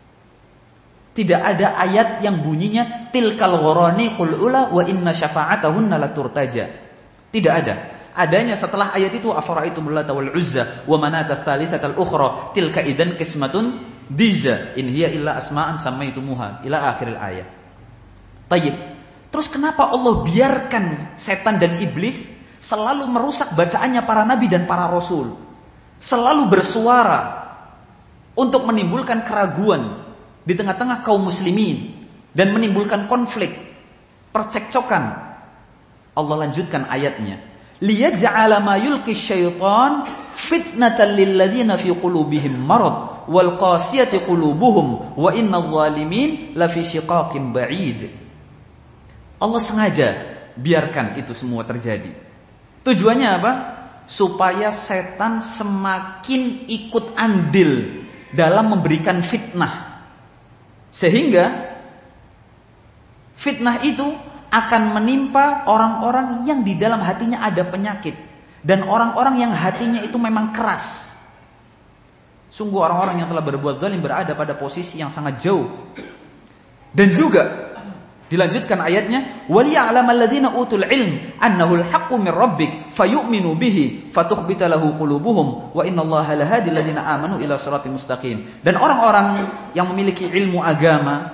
Tidak ada ayat yang bunyinya tilkal ghorani qul ula wa inna syafa'atahunna laturtaja. Tidak ada. Adanya setelah ayat itu afara'aitumul lata wal uzza wa manata tsalitsatal ukhra tilka idzan qismatun diza in hiya illa asma'an sammaitumuha ila akhiril ayat. Tayyib. Terus kenapa Allah biarkan setan dan iblis selalu merusak bacaannya para nabi dan para rasul? Selalu bersuara untuk menimbulkan keraguan di tengah-tengah kaum muslimin dan menimbulkan konflik, percekcokan. Allah lanjutkan ayatnya. Liyaj'ala ma yulqi syaitan fitnatan lil ladzina fi qulubihim marad wal qasiyati qulubuhum wa innadh dhalimin lafi shiqaqin ba'id. Allah sengaja biarkan itu semua terjadi. Tujuannya apa? Supaya setan semakin ikut andil dalam memberikan fitnah. Sehingga fitnah itu akan menimpa orang-orang yang di dalam hatinya ada penyakit dan orang-orang yang hatinya itu memang keras. Sungguh orang-orang yang telah berbuat zalim berada pada posisi yang sangat jauh. Dan juga dilanjutkan ayatnya, waliya'lamal ladzina utul ilm annahu al-haqqu min rabbik fayu'minu bihi fatukhbita lahu qulubuhum wa innallaha lahadil ladzina amanu ila siratal mustaqim. Dan orang-orang yang memiliki ilmu agama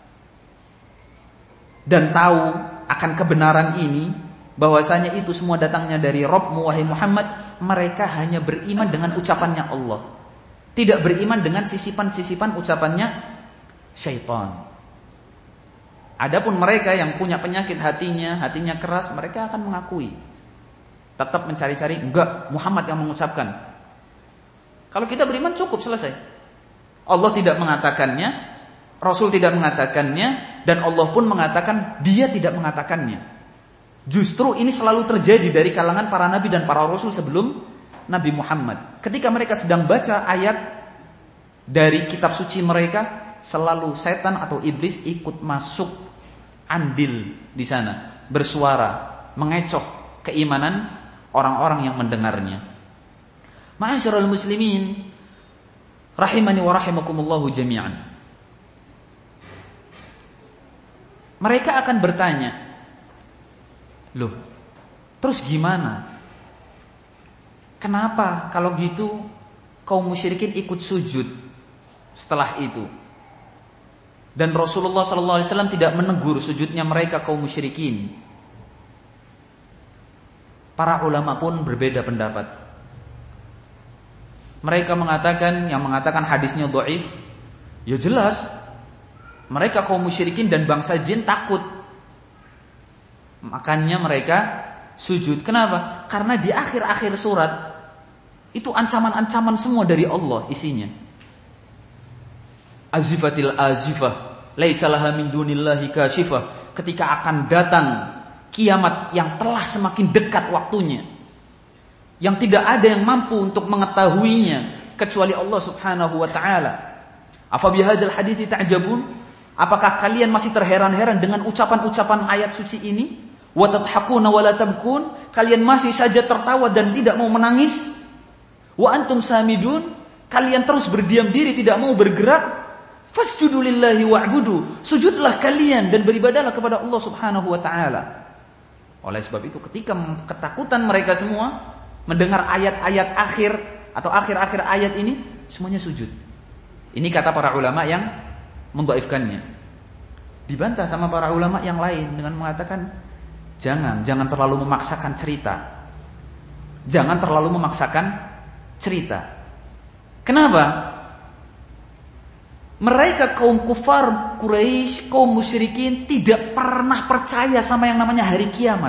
dan tahu akan kebenaran ini, bahwasanya itu semua datangnya dari Rabbmu wahai Muhammad, mereka hanya beriman dengan ucapannya Allah, tidak beriman dengan sisipan-sisipan ucapannya syaitan. Adapun mereka yang punya penyakit hatinya keras, mereka akan mengakui, tetap mencari-cari, enggak, Muhammad yang mengucapkan. Kalau kita beriman cukup, selesai. Allah tidak mengatakannya, Rasul tidak mengatakannya, dan Allah pun mengatakan dia tidak mengatakannya. Justru ini selalu terjadi dari kalangan para nabi dan para rasul sebelum Nabi Muhammad. Ketika mereka sedang baca ayat dari kitab suci mereka, selalu setan atau iblis ikut masuk andil di sana, bersuara, mengecoh keimanan orang-orang yang mendengarnya. Ma'asyiral muslimin rahimani wa rahimakumullahu jami'an. Mereka akan bertanya, loh, terus gimana? Kenapa kalau gitu kaum musyrikin ikut sujud setelah itu? Dan Rasulullah SAW tidak menegur sujudnya mereka kaum musyrikin. Para ulama pun berbeda pendapat. Mereka mengatakan, yang mengatakan hadisnya dhaif, ya jelas mereka kaum musyrikin dan bangsa jin takut, makanya mereka sujud. Kenapa? Karena di akhir-akhir surat itu ancaman-ancaman semua dari Allah isinya. Azifatil azifah, laisa laha min dunillahi kashifah. Ketika akan datang kiamat yang telah semakin dekat waktunya, yang tidak ada yang mampu untuk mengetahuinya kecuali Allah Subhanahu wa taala. Afa bihadzal hadithi ta'jabun? Apakah kalian masih terheran-heran dengan ucapan-ucapan ayat suci ini? Wa tadhakuna wa la tabkun? Kalian masih saja tertawa dan tidak mau menangis? Wa antum samidun? Kalian terus berdiam diri, tidak mau bergerak? Fasjudu lillahi wa'budu. Sujudlah kalian dan beribadahlah kepada Allah Subhanahu wa taala. Oleh sebab itu ketika ketakutan mereka semua mendengar ayat-ayat akhir atau akhir-akhir ayat ini, semuanya sujud. Ini kata para ulama yang mendhaifkannya. Dibantah sama para ulama yang lain dengan mengatakan jangan terlalu memaksakan cerita. Jangan terlalu memaksakan cerita. Kenapa? Mereka kaum kufar Quraisy, kaum musyrikin tidak pernah percaya sama yang namanya hari kiamat.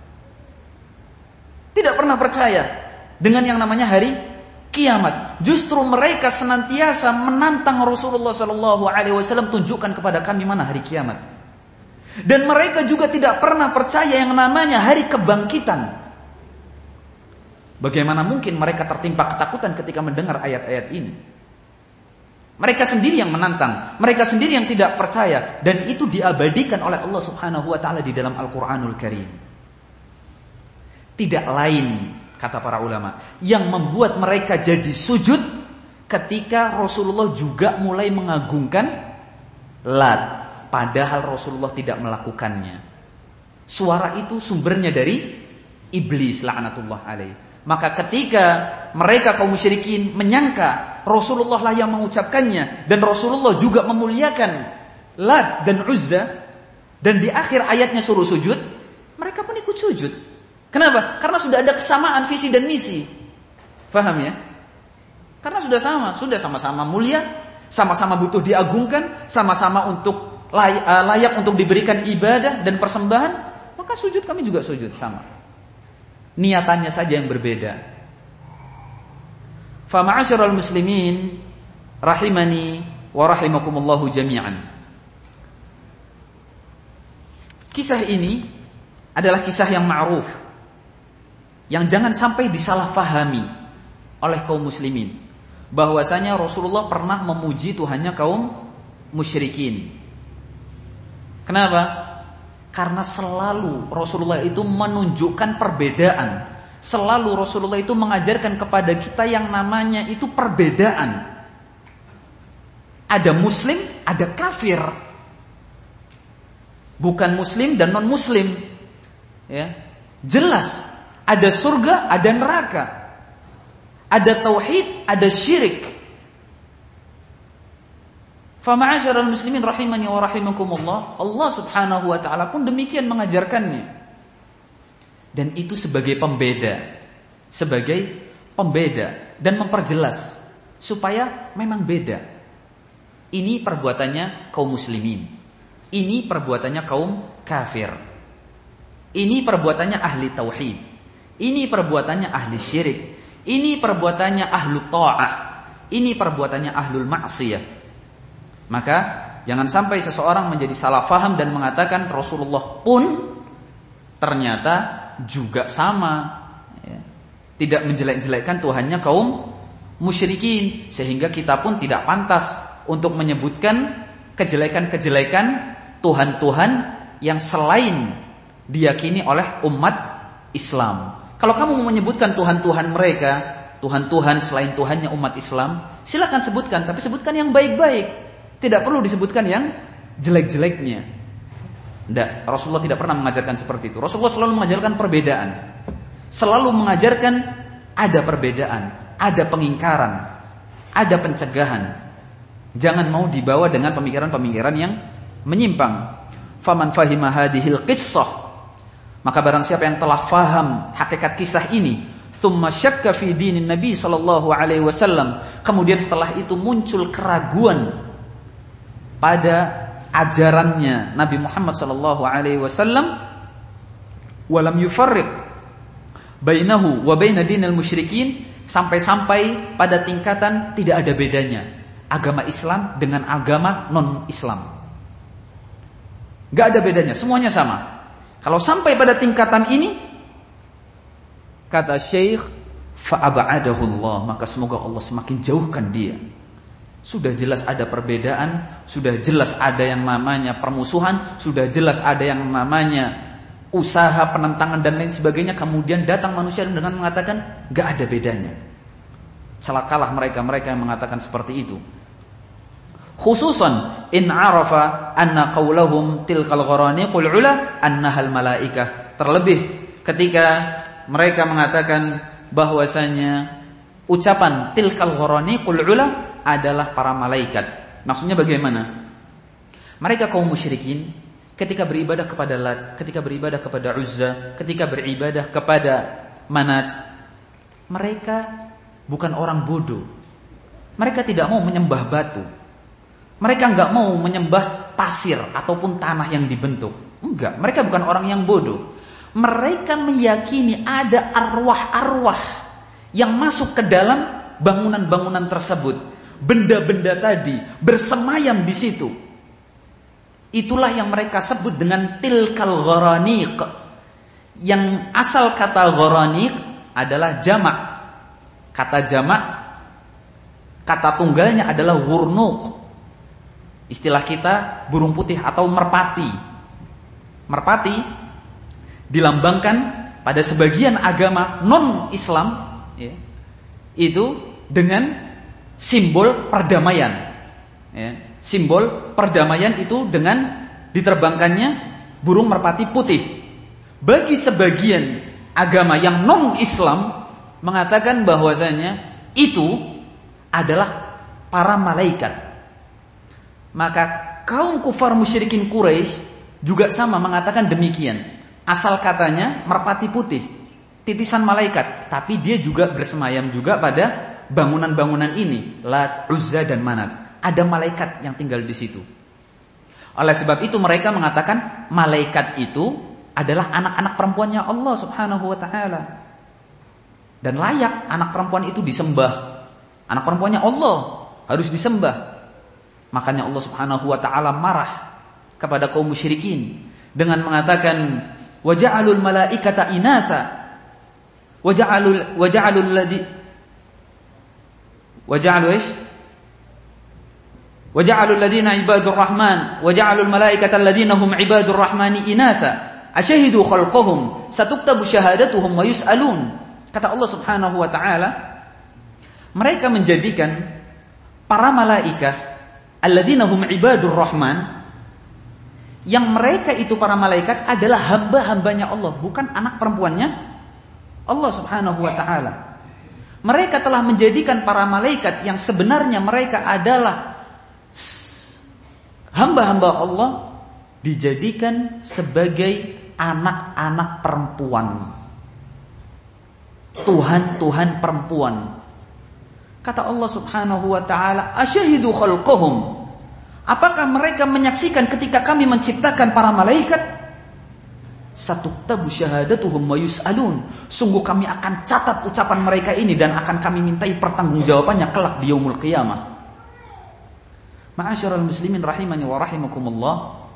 Tidak pernah percaya dengan yang namanya hari kiamat. Justru mereka senantiasa menantang Rasulullah SAW, tunjukkan kepada kami mana hari kiamat. Dan mereka juga tidak pernah percaya yang namanya hari kebangkitan. Bagaimana mungkin mereka tertimpa ketakutan ketika mendengar ayat-ayat ini? Mereka sendiri yang menantang, mereka sendiri yang tidak percaya, dan itu diabadikan oleh Allah Subhanahu wa taala di dalam Al-Qur'anul Karim. Tidak lain, kata para ulama, yang membuat mereka jadi sujud ketika Rasulullah juga mulai mengagungkan Lat, padahal Rasulullah tidak melakukannya. Suara itu sumbernya dari iblis laknatullah alaih. Maka ketika mereka kaum musyrikin menyangka Rasulullah lah yang mengucapkannya dan Rasulullah juga memuliakan Lat dan Uzza, dan di akhir ayatnya suruh sujud, mereka pun ikut sujud. Kenapa? Karena sudah ada kesamaan visi dan misi. Paham ya? Karena sudah sama-sama mulia, sama-sama butuh diagungkan, sama-sama untuk layak untuk diberikan ibadah dan persembahan, maka sujud kami juga sujud sama. Niatannya saja yang berbeda. Fa ma'asyiral muslimin rahimani wa rahimakumullahu jami'an. Kisah ini adalah kisah yang ma'ruf, yang jangan sampai disalahfahami oleh kaum muslimin, bahwasanya Rasulullah pernah memuji Tuhannya kaum musyrikin. Kenapa? Karena selalu Rasulullah itu menunjukkan perbedaan. Selalu Rasulullah itu mengajarkan kepada kita yang namanya itu perbedaan. Ada muslim, ada kafir. Bukan muslim dan non muslim. Ya. Jelas. Ada surga, ada neraka. Ada tauhid, ada syirik. Fa ma'asyiral muslimin rahimani wa rahimakumullah, Allah Subhanahu wa taala pun demikian mengajarkannya. Dan itu sebagai pembeda dan memperjelas supaya memang beda. Ini perbuatannya kaum muslimin. Ini perbuatannya kaum kafir. Ini perbuatannya ahli tauhid. Ini perbuatannya ahli syirik. Ini perbuatannya ahlu ta'ah. Ini perbuatannya ahlul ma'siyah. Maka jangan sampai seseorang menjadi salah faham dan mengatakan Rasulullah pun ternyata juga sama, ya. Tidak menjelek-jelekkan Tuhannya kaum musyrikin, sehingga kita pun tidak pantas untuk menyebutkan kejelekan-kejelekan Tuhan-Tuhan yang selain diyakini oleh umat Islam. Kalau kamu mau menyebutkan Tuhan-Tuhan mereka, Tuhan-Tuhan selain Tuhannya umat Islam, silakan sebutkan, tapi sebutkan yang baik-baik. Tidak perlu disebutkan yang jelek-jeleknya. Tidak, Rasulullah tidak pernah mengajarkan seperti itu. Rasulullah selalu mengajarkan perbedaan. Selalu mengajarkan ada perbedaan, ada pengingkaran, ada pencegahan. Jangan mau dibawa dengan pemikiran-pemikiran yang menyimpang. Faman fahima hadhil qissah, maka barang siapa yang telah faham hakikat kisah ini, thumma syakka fi dinin Nabi sallallahu alaihi wasallam, kemudian setelah itu muncul keraguan pada ajarannya Nabi Muhammad sallallahu alaihi wasallam, walam yufarriq bainahu wa baina dinil musyrikin, sampai-sampai pada tingkatan tidak ada bedanya agama Islam dengan agama non-Islam. Enggak ada bedanya, semuanya sama. Kalau sampai pada tingkatan ini, kata Syekh, fa ab'adahu Allah, maka semoga Allah semakin jauhkan dia Sudah jelas ada perbedaan, sudah jelas ada yang namanya permusuhan, sudah jelas ada yang namanya usaha penentangan dan lain sebagainya. Kemudian datang manusia dengan mengatakan gak ada bedanya. Celakalah mereka yang mengatakan seperti itu. Khususan in arafa anna qaulahum tilkal gharaniqul ula annahal malaikah. Terlebih ketika mereka mengatakan bahwasanya ucapan tilkal gharaniqul ula adalah para malaikat. Maksudnya bagaimana? Mereka kaum musyrikin ketika beribadah kepada Lat, ketika beribadah kepada Uzza, ketika beribadah kepada Manat, mereka bukan orang bodoh. Mereka tidak mau menyembah batu. Mereka enggak mau menyembah pasir ataupun tanah yang dibentuk. Enggak, mereka bukan orang yang bodoh. Mereka meyakini ada arwah-arwah yang masuk ke dalam bangunan-bangunan tersebut. Benda-benda tadi bersemayam di situ. Itulah yang mereka sebut dengan tilkal gharaniq. Yang asal kata gharaniq adalah jamak. Kata jamak, kata tunggalnya adalah ghurnuq. Istilah kita burung putih atau merpati. Merpati dilambangkan pada sebagian agama non-Islam, ya, itu dengan simbol perdamaian, ya. Simbol perdamaian itu dengan diterbangkannya burung merpati putih. Bagi sebagian agama yang non-Islam mengatakan bahwasanya itu adalah para malaikat. Maka kaum kufar musyrikin Quraisy juga sama mengatakan demikian. Asal katanya merpati putih, titisan malaikat, tapi dia juga bersemayam juga pada bangunan-bangunan ini, Lat, Uzza dan Manat. Ada malaikat yang tinggal di situ. Oleh sebab itu mereka mengatakan malaikat itu adalah anak-anak perempuannya Allah Subhanahu wa taala. Dan layak anak perempuan itu disembah. Anak perempuannya Allah harus disembah. Makanya Allah Subhanahu wa taala marah kepada kaum musyrikin dengan mengatakan waja'alul malaikata inatha waja'alul ladzi Waja'alul ladina ibadur rahman waja'alul malaikata alladina hum ibadur rahmani inatha asyahidu khalqahum satuktabu syahadatuhum wa yus'alun. Kata Allah Subhanahu wa taala, mereka menjadikan para malaikat alladina hum ibadur rahman, yang mereka itu para malaikat adalah hamba-hambanya Allah, bukan anak perempuannya Allah Subhanahu wa taala. Mereka telah menjadikan para malaikat yang sebenarnya mereka adalah hamba-hamba Allah dijadikan sebagai anak-anak perempuan. Tuhan-tuhan perempuan. Kata Allah Subhanahu wa taala, asyahidu khalqahum. Apakah mereka menyaksikan ketika kami menciptakan para malaikat? Satuktabu syahadatuhum wa yus'alun. Sungguh kami akan catat ucapan mereka ini dan akan kami mintai pertanggungjawabannya kelak di yaumul qiyamah. Ma'asyiral muslimin rahimani wa rahimakumullah.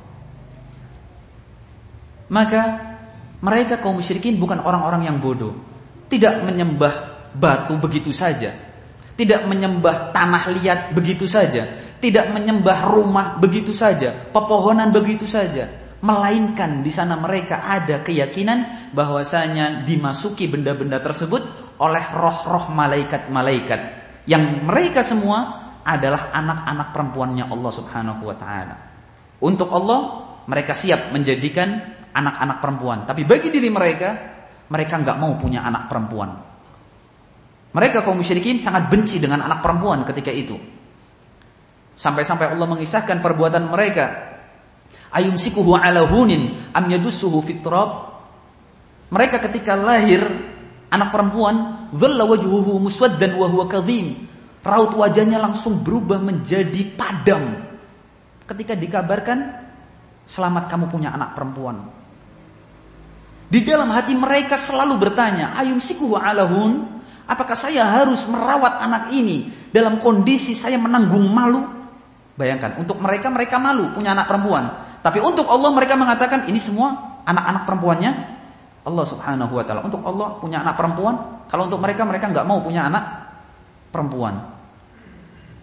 Maka mereka kaum musyrikin bukan orang-orang yang bodoh. Tidak menyembah batu begitu saja. Tidak menyembah tanah liat begitu saja. Tidak menyembah rumah begitu saja, pepohonan begitu saja. Melainkan di sana mereka ada keyakinan bahwasanya dimasuki benda-benda tersebut oleh roh-roh malaikat-malaikat yang mereka semua adalah anak-anak perempuannya Allah Subhanahu wa taala. Untuk Allah mereka siap menjadikan anak-anak perempuan, tapi bagi diri mereka enggak mau punya anak perempuan. Mereka kaum musyrikin sangat benci dengan anak perempuan ketika itu. Sampai-sampai Allah mengisahkan perbuatan mereka. Ayumsikuhu ala hunin am yadussuhu fit turab. Mereka ketika lahir anak perempuan, dhalla wajhuhu muswaddan wa huwa kadhim. Raut wajahnya langsung berubah menjadi padam ketika dikabarkan selamat kamu punya anak perempuan. Di dalam hati mereka selalu bertanya, ayumsikuhu ala hun, apakah saya harus merawat anak ini dalam kondisi saya menanggung malu? Bayangkan, untuk mereka malu punya anak perempuan. Tapi untuk Allah mereka mengatakan ini semua anak-anak perempuannya Allah Subhanahu wa taala. Untuk Allah punya anak perempuan, kalau untuk mereka enggak mau punya anak perempuan.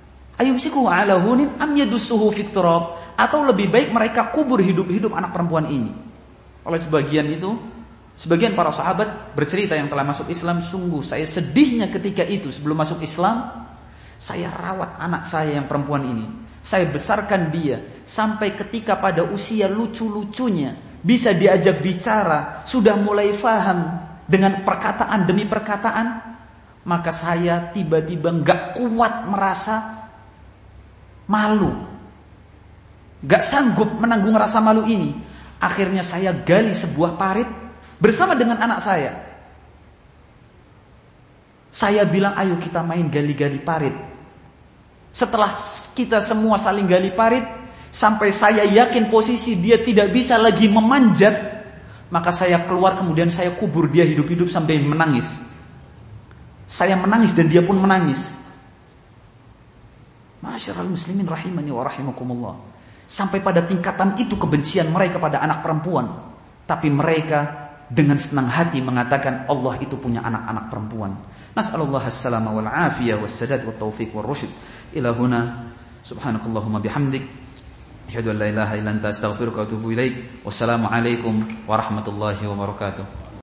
ayumsikuhu ala hunin am yadussuhu fit turab, atau lebih baik mereka kubur hidup-hidup anak perempuan ini. Oleh sebagian para sahabat bercerita yang telah masuk Islam, sungguh saya sedihnya ketika itu sebelum masuk Islam, saya rawat anak saya yang perempuan ini. Saya besarkan dia sampai ketika pada usia lucu-lucunya bisa diajak bicara, sudah mulai faham dengan perkataan demi perkataan, maka saya tiba-tiba gak kuat merasa malu, gak sanggup menanggung rasa malu ini. Akhirnya saya gali sebuah parit bersama dengan anak saya. Saya bilang, ayo kita main gali-gali parit. Setelah kita semua saling gali parit, sampai saya yakin posisi dia tidak bisa lagi memanjat, maka saya keluar, kemudian saya kubur dia hidup-hidup sampai menangis. Saya menangis dan dia pun menangis. Ma'asyiral muslimin rahimani wa rahimakumullah. Sampai pada tingkatan itu kebencian mereka pada anak perempuan. Tapi mereka dengan senang hati mengatakan Allah itu punya anak-anak perempuan. Nas'alullah as-salama wal afiyah was sadad wat taufiq war rusyd. Ila huna subhanakallahumma bihamdik asyhadu an la ilaha illa anta astaghfiruka wa atubu ilaik. Wassalamu alaikum warahmatullahi wabarakatuh.